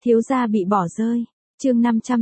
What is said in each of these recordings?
Thiếu gia bị bỏ rơi. Chương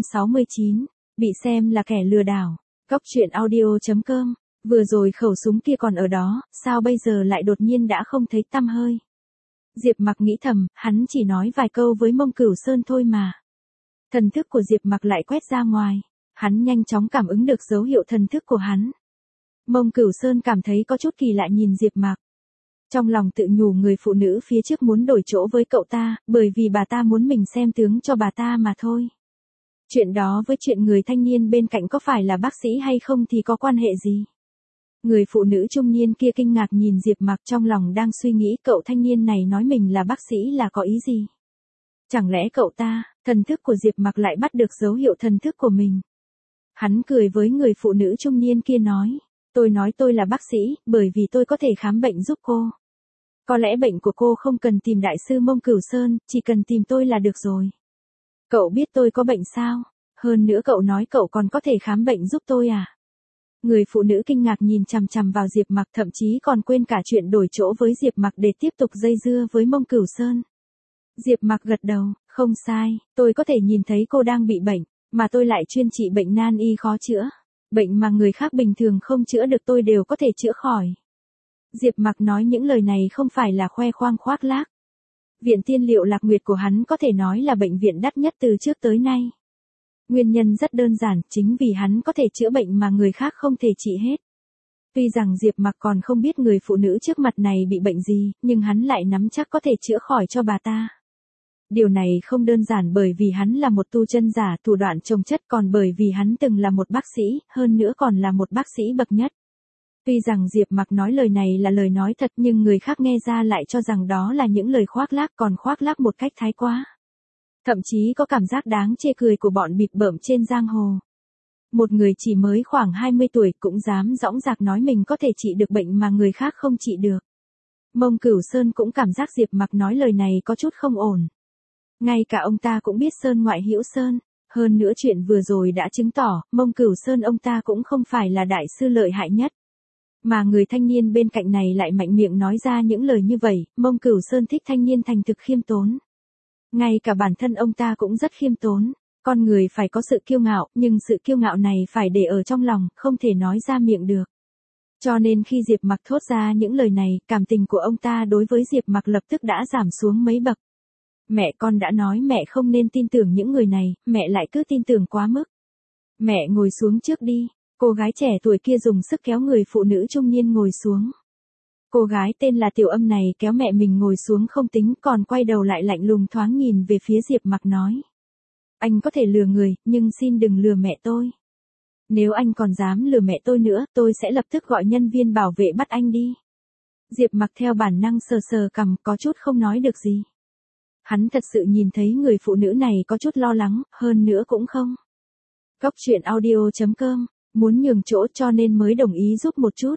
569. Bị xem là kẻ lừa đảo. Góc truyện audio.com. Vừa rồi khẩu súng kia còn ở đó, sao bây giờ lại đột nhiên đã không thấy tăm hơi. Diệp Mặc nghĩ thầm, hắn chỉ nói vài câu với Mông Cửu Sơn thôi mà. Thần thức của Diệp Mặc lại quét ra ngoài. Hắn nhanh chóng cảm ứng được dấu hiệu thần thức của hắn. Mông Cửu Sơn cảm thấy có chút kỳ lạ nhìn Diệp Mặc. Trong lòng tự nhủ người phụ nữ phía trước muốn đổi chỗ với cậu ta, bởi vì bà ta muốn mình xem tướng cho bà ta mà thôi. Chuyện đó với chuyện người thanh niên bên cạnh có phải là bác sĩ hay không thì có quan hệ gì? Người phụ nữ trung niên kia kinh ngạc nhìn Diệp Mặc, trong lòng đang suy nghĩ cậu thanh niên này nói mình là bác sĩ là có ý gì? Chẳng lẽ cậu ta, thần thức của Diệp Mặc lại bắt được dấu hiệu thần thức của mình? Hắn cười với người phụ nữ trung niên kia nói tôi là bác sĩ, bởi vì tôi có thể khám bệnh giúp cô. Có lẽ bệnh của cô không cần tìm đại sư Mông Cửu Sơn, chỉ cần tìm tôi là được rồi. Cậu biết tôi có bệnh sao? Hơn nữa cậu nói cậu còn có thể khám bệnh giúp tôi à? Người phụ nữ kinh ngạc nhìn chằm chằm vào Diệp Mặc, thậm chí còn quên cả chuyện đổi chỗ với Diệp Mặc để tiếp tục dây dưa với Mông Cửu Sơn. Diệp Mặc gật đầu, không sai, tôi có thể nhìn thấy cô đang bị bệnh, mà tôi lại chuyên trị bệnh nan y khó chữa. Bệnh mà người khác bình thường không chữa được tôi đều có thể chữa khỏi. Diệp Mặc nói những lời này không phải là khoe khoang khoác lác. Viện Tiên Liệu Lạc Nguyệt của hắn có thể nói là bệnh viện đắt nhất từ trước tới nay. Nguyên nhân rất đơn giản, chính vì hắn có thể chữa bệnh mà người khác không thể trị hết. Tuy rằng Diệp Mặc còn không biết người phụ nữ trước mặt này bị bệnh gì, nhưng hắn lại nắm chắc có thể chữa khỏi cho bà ta. Điều này không đơn giản bởi vì hắn là một tu chân giả thủ đoạn chồng chất, còn bởi vì hắn từng là một bác sĩ, hơn nữa còn là một bác sĩ bậc nhất. Tuy rằng Diệp Mặc nói lời này là lời nói thật, nhưng người khác nghe ra lại cho rằng đó là những lời khoác lác, còn khoác lác một cách thái quá. Thậm chí có cảm giác đáng chê cười của bọn bịp bợm trên giang hồ. Một người chỉ mới khoảng 20 tuổi cũng dám dõng dạc nói mình có thể trị được bệnh mà người khác không trị được. Mông Cửu Sơn cũng cảm giác Diệp Mặc nói lời này có chút không ổn. Ngay cả ông ta cũng biết Sơn ngoại hữu Sơn. Hơn nữa chuyện vừa rồi đã chứng tỏ, Mông Cửu Sơn ông ta cũng không phải là đại sư lợi hại nhất. Mà người thanh niên bên cạnh này lại mạnh miệng nói ra những lời như vậy, Mông Cửu Sơn thích thanh niên thành thực khiêm tốn. Ngay cả bản thân ông ta cũng rất khiêm tốn. Con người phải có sự kiêu ngạo, nhưng sự kiêu ngạo này phải để ở trong lòng, không thể nói ra miệng được. Cho nên khi Diệp Mặc thốt ra những lời này, cảm tình của ông ta đối với Diệp Mặc lập tức đã giảm xuống mấy bậc. Mẹ con đã nói mẹ không nên tin tưởng những người này, mẹ lại cứ tin tưởng quá mức. Mẹ ngồi xuống trước đi. Cô gái trẻ tuổi kia dùng sức kéo người phụ nữ trung niên ngồi xuống. Cô gái tên là Tiểu Âm này kéo mẹ mình ngồi xuống không tính, còn quay đầu lại lạnh lùng thoáng nhìn về phía Diệp Mặc nói. Anh có thể lừa người, nhưng xin đừng lừa mẹ tôi. Nếu anh còn dám lừa mẹ tôi nữa, tôi sẽ lập tức gọi nhân viên bảo vệ bắt anh đi. Diệp Mặc theo bản năng sờ sờ cằm, có chút không nói được gì. Hắn thật sự nhìn thấy người phụ nữ này có chút lo lắng, hơn nữa cũng không. Góc truyện audio.com. Muốn nhường chỗ cho nên mới đồng ý giúp một chút.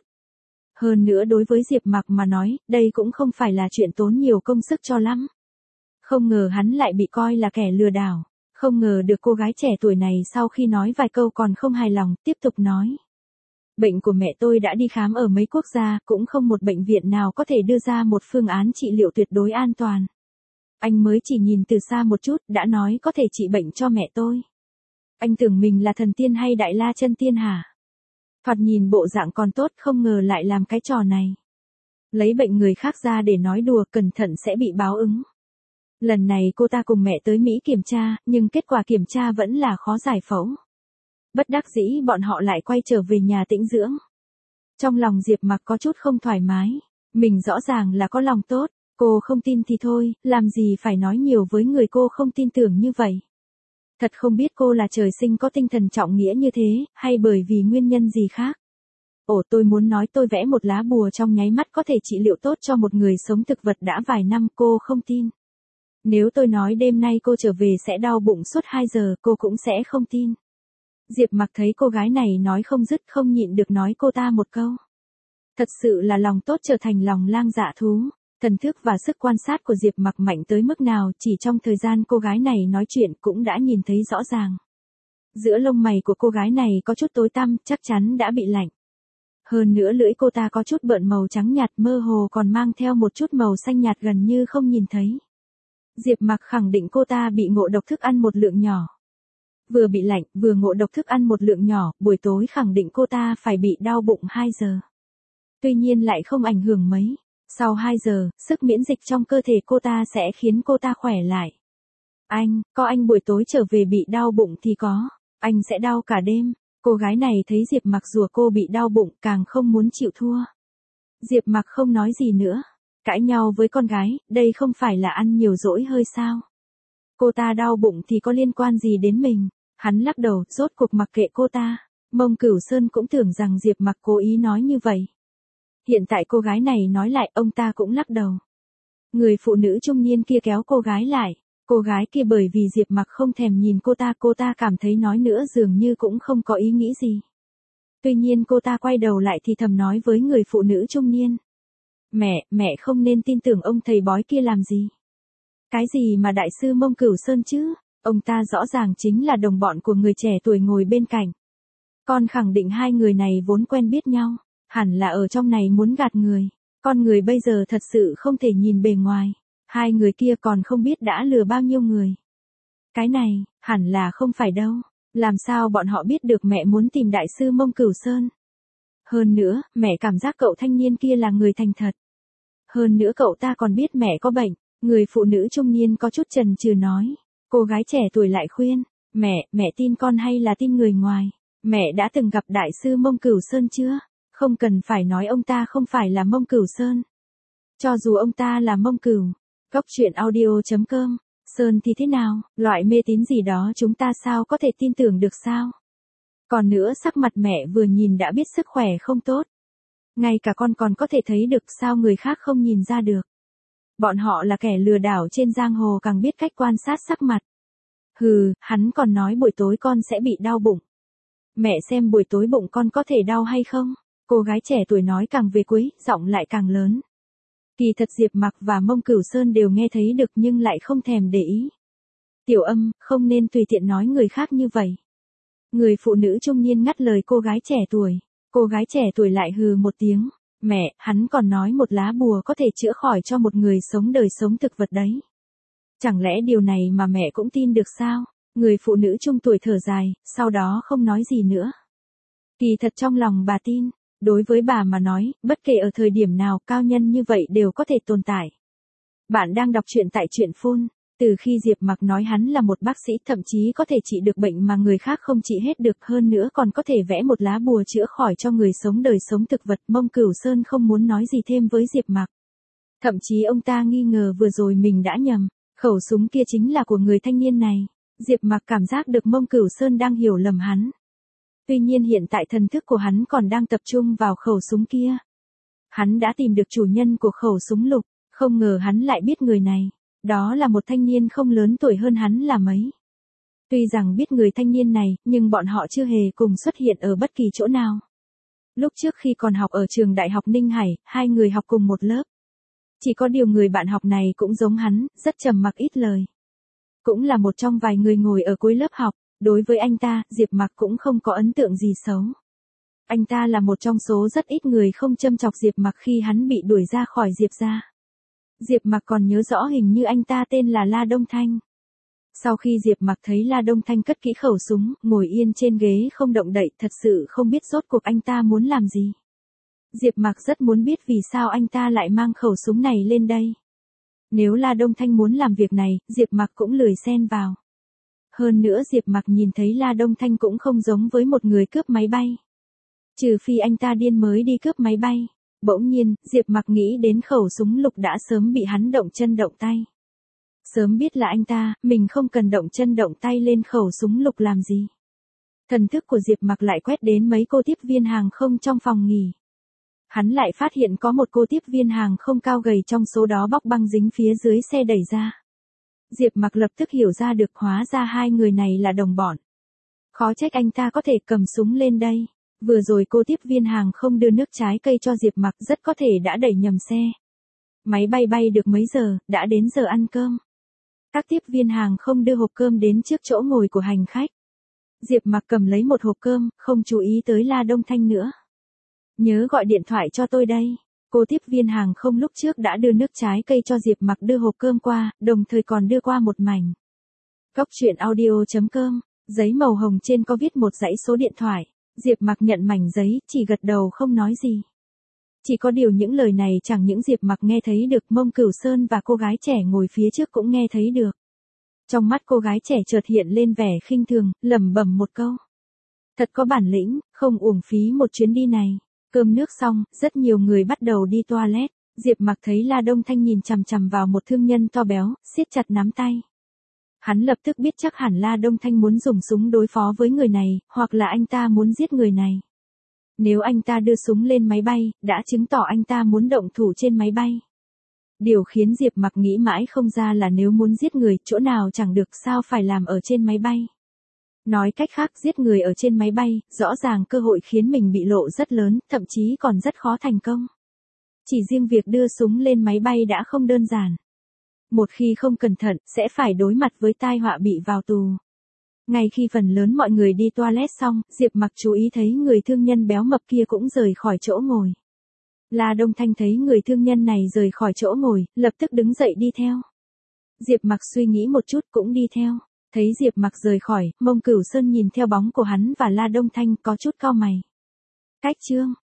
Hơn nữa đối với Diệp Mặc mà nói, đây cũng không phải là chuyện tốn nhiều công sức cho lắm. Không ngờ hắn lại bị coi là kẻ lừa đảo. Không ngờ được cô gái trẻ tuổi này sau khi nói vài câu còn không hài lòng, tiếp tục nói. Bệnh của mẹ tôi đã đi khám ở mấy quốc gia, cũng không một bệnh viện nào có thể đưa ra một phương án trị liệu tuyệt đối an toàn. Anh mới chỉ nhìn từ xa một chút, đã nói có thể trị bệnh cho mẹ tôi. Anh tưởng mình là thần tiên hay đại la chân tiên hả? Thoạt nhìn bộ dạng còn tốt, không ngờ lại làm cái trò này. Lấy bệnh người khác ra để nói đùa, cẩn thận sẽ bị báo ứng. Lần này cô ta cùng mẹ tới Mỹ kiểm tra, nhưng kết quả kiểm tra vẫn là khó giải phẫu. Bất đắc dĩ bọn họ lại quay trở về nhà tĩnh dưỡng. Trong lòng Diệp Mặc có chút không thoải mái. Mình rõ ràng là có lòng tốt, cô không tin thì thôi, làm gì phải nói nhiều với người cô không tin tưởng như vậy. Thật không biết cô là trời sinh có tinh thần trọng nghĩa như thế, hay bởi vì nguyên nhân gì khác. Tôi muốn nói tôi vẽ một lá bùa trong nháy mắt có thể trị liệu tốt cho một người sống thực vật đã vài năm, cô không tin. Nếu tôi nói đêm nay cô trở về sẽ đau bụng suốt 2 giờ, cô cũng sẽ không tin. Diệp Mặc thấy cô gái này nói không dứt, không nhịn được nói cô ta một câu. Thật sự là lòng tốt trở thành lòng lang dạ thú. Thần thức và sức quan sát của Diệp Mặc mạnh tới mức nào, chỉ trong thời gian cô gái này nói chuyện cũng đã nhìn thấy rõ ràng. Giữa lông mày của cô gái này có chút tối tăm, chắc chắn đã bị lạnh. Hơn nữa lưỡi cô ta có chút bợn màu trắng nhạt, mơ hồ còn mang theo một chút màu xanh nhạt gần như không nhìn thấy. Diệp Mặc khẳng định cô ta bị ngộ độc thức ăn một lượng nhỏ. Vừa bị lạnh, vừa ngộ độc thức ăn một lượng nhỏ, buổi tối khẳng định cô ta phải bị đau bụng 2 giờ. Tuy nhiên lại không ảnh hưởng mấy. Sau 2 giờ, sức miễn dịch trong cơ thể cô ta sẽ khiến cô ta khỏe lại. Có anh buổi tối trở về bị đau bụng thì có, anh sẽ đau cả đêm. Cô gái này thấy Diệp Mặc rủa cô bị đau bụng càng không muốn chịu thua. Diệp Mặc không nói gì nữa. Cãi nhau với con gái, đây không phải là ăn nhiều dỗi hơi sao? Cô ta đau bụng thì có liên quan gì đến mình? Hắn lắc đầu, rốt cuộc mặc kệ cô ta. Mông Cửu Sơn cũng tưởng rằng Diệp Mặc cố ý nói như vậy. Hiện tại cô gái này nói lại, ông ta cũng lắc đầu. Người phụ nữ trung niên kia kéo cô gái lại. Cô gái kia bởi vì Diệp Mặc không thèm nhìn cô ta cảm thấy nói nữa dường như cũng không có ý nghĩ gì. Tuy nhiên cô ta quay đầu lại thì thầm nói với người phụ nữ trung niên. Mẹ không nên tin tưởng ông thầy bói kia làm gì. Cái gì mà đại sư Mông Cửu Sơn chứ, ông ta rõ ràng chính là đồng bọn của người trẻ tuổi ngồi bên cạnh. Con khẳng định hai người này vốn quen biết nhau, hẳn là ở trong này muốn gạt người. Con người bây giờ thật sự không thể nhìn bề ngoài. Hai người kia còn không biết đã lừa bao nhiêu người. Cái này, hẳn là không phải đâu. Làm sao bọn họ biết được mẹ muốn tìm đại sư Mông Cửu Sơn? Hơn nữa, mẹ cảm giác cậu thanh niên kia là người thành thật. Hơn nữa cậu ta còn biết mẹ có bệnh. Người phụ nữ trung niên có chút chần chừ nói. Cô gái trẻ tuổi lại khuyên. Mẹ tin con hay là tin người ngoài? Mẹ đã từng gặp đại sư Mông Cửu Sơn chưa? Không cần phải nói ông ta không phải là Mông Cửu Sơn. Cho dù ông ta là Mông Cửu. Góc truyện audio.com. Sơn thì thế nào, loại mê tín gì đó chúng ta sao có thể tin tưởng được sao? Còn nữa sắc mặt mẹ vừa nhìn đã biết sức khỏe không tốt. Ngay cả con còn có thể thấy được sao người khác không nhìn ra được. Bọn họ là kẻ lừa đảo trên giang hồ càng biết cách quan sát sắc mặt. Hừ, hắn còn nói buổi tối con sẽ bị đau bụng. Mẹ xem buổi tối bụng con có thể đau hay không? Cô gái trẻ tuổi nói càng về cuối, giọng lại càng lớn. Kỳ thật Diệp Mặc và Mông Cửu Sơn đều nghe thấy được nhưng lại không thèm để ý. Tiểu Âm, không nên tùy tiện nói người khác như vậy. Người phụ nữ trung niên ngắt lời cô gái trẻ tuổi. Cô gái trẻ tuổi lại hừ một tiếng. Mẹ, hắn còn nói một lá bùa có thể chữa khỏi cho một người sống đời sống thực vật đấy. Chẳng lẽ điều này mà mẹ cũng tin được sao? Người phụ nữ trung tuổi thở dài, sau đó không nói gì nữa. Kỳ thật trong lòng bà tin. Đối với bà mà nói, bất kể ở thời điểm nào cao nhân như vậy đều có thể tồn tại. Bạn đang đọc truyện tại truyện Phun. Từ khi Diệp Mặc nói hắn là một bác sĩ thậm chí có thể trị được bệnh mà người khác không trị hết được, hơn nữa còn có thể vẽ một lá bùa chữa khỏi cho người sống đời sống thực vật, Mông Cửu Sơn không muốn nói gì thêm với Diệp Mặc. Thậm chí ông ta nghi ngờ vừa rồi mình đã nhầm, khẩu súng kia chính là của người thanh niên này. Diệp Mặc cảm giác được Mông Cửu Sơn đang hiểu lầm hắn. Tuy nhiên hiện tại thần thức của hắn còn đang tập trung vào khẩu súng kia. Hắn đã tìm được chủ nhân của khẩu súng lục, không ngờ hắn lại biết người này. Đó là một thanh niên không lớn tuổi hơn hắn là mấy. Tuy rằng biết người thanh niên này, nhưng bọn họ chưa hề cùng xuất hiện ở bất kỳ chỗ nào. Lúc trước khi còn học ở trường Đại học Ninh Hải, hai người học cùng một lớp. Chỉ có điều người bạn học này cũng giống hắn, rất trầm mặc ít lời. Cũng là một trong vài người ngồi ở cuối lớp học. Đối với anh ta, Diệp Mặc cũng không có ấn tượng gì xấu. Anh ta là một trong số rất ít người không châm chọc Diệp Mặc khi hắn bị đuổi ra khỏi Diệp gia. Diệp Mặc còn nhớ rõ hình như anh ta tên là La Đông Thanh. Sau khi Diệp Mặc thấy La Đông Thanh cất kỹ khẩu súng, ngồi yên trên ghế không động đậy, thật sự không biết rốt cuộc anh ta muốn làm gì. Diệp Mặc rất muốn biết vì sao anh ta lại mang khẩu súng này lên đây. Nếu La Đông Thanh muốn làm việc này, Diệp Mặc cũng lười xen vào. Hơn nữa Diệp Mặc nhìn thấy La Đông Thanh cũng không giống với một người cướp máy bay. Trừ phi anh ta điên mới đi cướp máy bay. Bỗng nhiên, Diệp Mặc nghĩ đến khẩu súng lục đã sớm bị hắn động chân động tay. Sớm biết là anh ta, mình không cần động chân động tay lên khẩu súng lục làm gì. Thần thức của Diệp Mặc lại quét đến mấy cô tiếp viên hàng không trong phòng nghỉ. Hắn lại phát hiện có một cô tiếp viên hàng không cao gầy trong số đó bóc băng dính phía dưới xe đẩy ra. Diệp Mặc lập tức hiểu ra được hóa ra hai người này là đồng bọn. Khó trách anh ta có thể cầm súng lên đây. Vừa rồi cô tiếp viên hàng không đưa nước trái cây cho Diệp Mặc, rất có thể đã đẩy nhầm xe. Máy bay bay được mấy giờ, đã đến giờ ăn cơm. Các tiếp viên hàng không đưa hộp cơm đến trước chỗ ngồi của hành khách. Diệp Mặc cầm lấy một hộp cơm, không chú ý tới La Đông Thanh nữa. Nhớ gọi điện thoại cho tôi đây. Cô tiếp viên hàng không lúc trước đã đưa nước trái cây cho Diệp Mặc đưa hộp cơm qua, đồng thời còn đưa qua một mảnh. Cốc truyện audio.com, giấy màu hồng trên có viết một dãy số điện thoại. Diệp Mặc nhận mảnh giấy, chỉ gật đầu không nói gì. Chỉ có điều những lời này chẳng những Diệp Mặc nghe thấy được, Mông Cửu Sơn và cô gái trẻ ngồi phía trước cũng nghe thấy được. Trong mắt cô gái trẻ chợt hiện lên vẻ khinh thường, lẩm bẩm một câu. Thật có bản lĩnh, không uổng phí một chuyến đi này. Cơm nước xong, rất nhiều người bắt đầu đi toilet. Diệp Mặc thấy La Đông Thanh nhìn chằm chằm vào một thương nhân to béo, siết chặt nắm tay. Hắn lập tức biết chắc hẳn La Đông Thanh muốn dùng súng đối phó với người này, hoặc là anh ta muốn giết người này. Nếu anh ta đưa súng lên máy bay, đã chứng tỏ anh ta muốn động thủ trên máy bay. Điều khiến Diệp Mặc nghĩ mãi không ra là nếu muốn giết người, chỗ nào chẳng được, sao phải làm ở trên máy bay. Nói cách khác, giết người ở trên máy bay, rõ ràng cơ hội khiến mình bị lộ rất lớn, thậm chí còn rất khó thành công. Chỉ riêng việc đưa súng lên máy bay đã không đơn giản. Một khi không cẩn thận, sẽ phải đối mặt với tai họa bị vào tù. Ngay khi phần lớn mọi người đi toilet xong, Diệp Mặc chú ý thấy người thương nhân béo mập kia cũng rời khỏi chỗ ngồi. La Đông Thanh thấy người thương nhân này rời khỏi chỗ ngồi, lập tức đứng dậy đi theo. Diệp Mặc suy nghĩ một chút cũng đi theo. Thấy Diệp Mặc rời khỏi, Mông Cửu Sơn nhìn theo bóng của hắn và La Đông Thanh có chút cau mày. Cách chương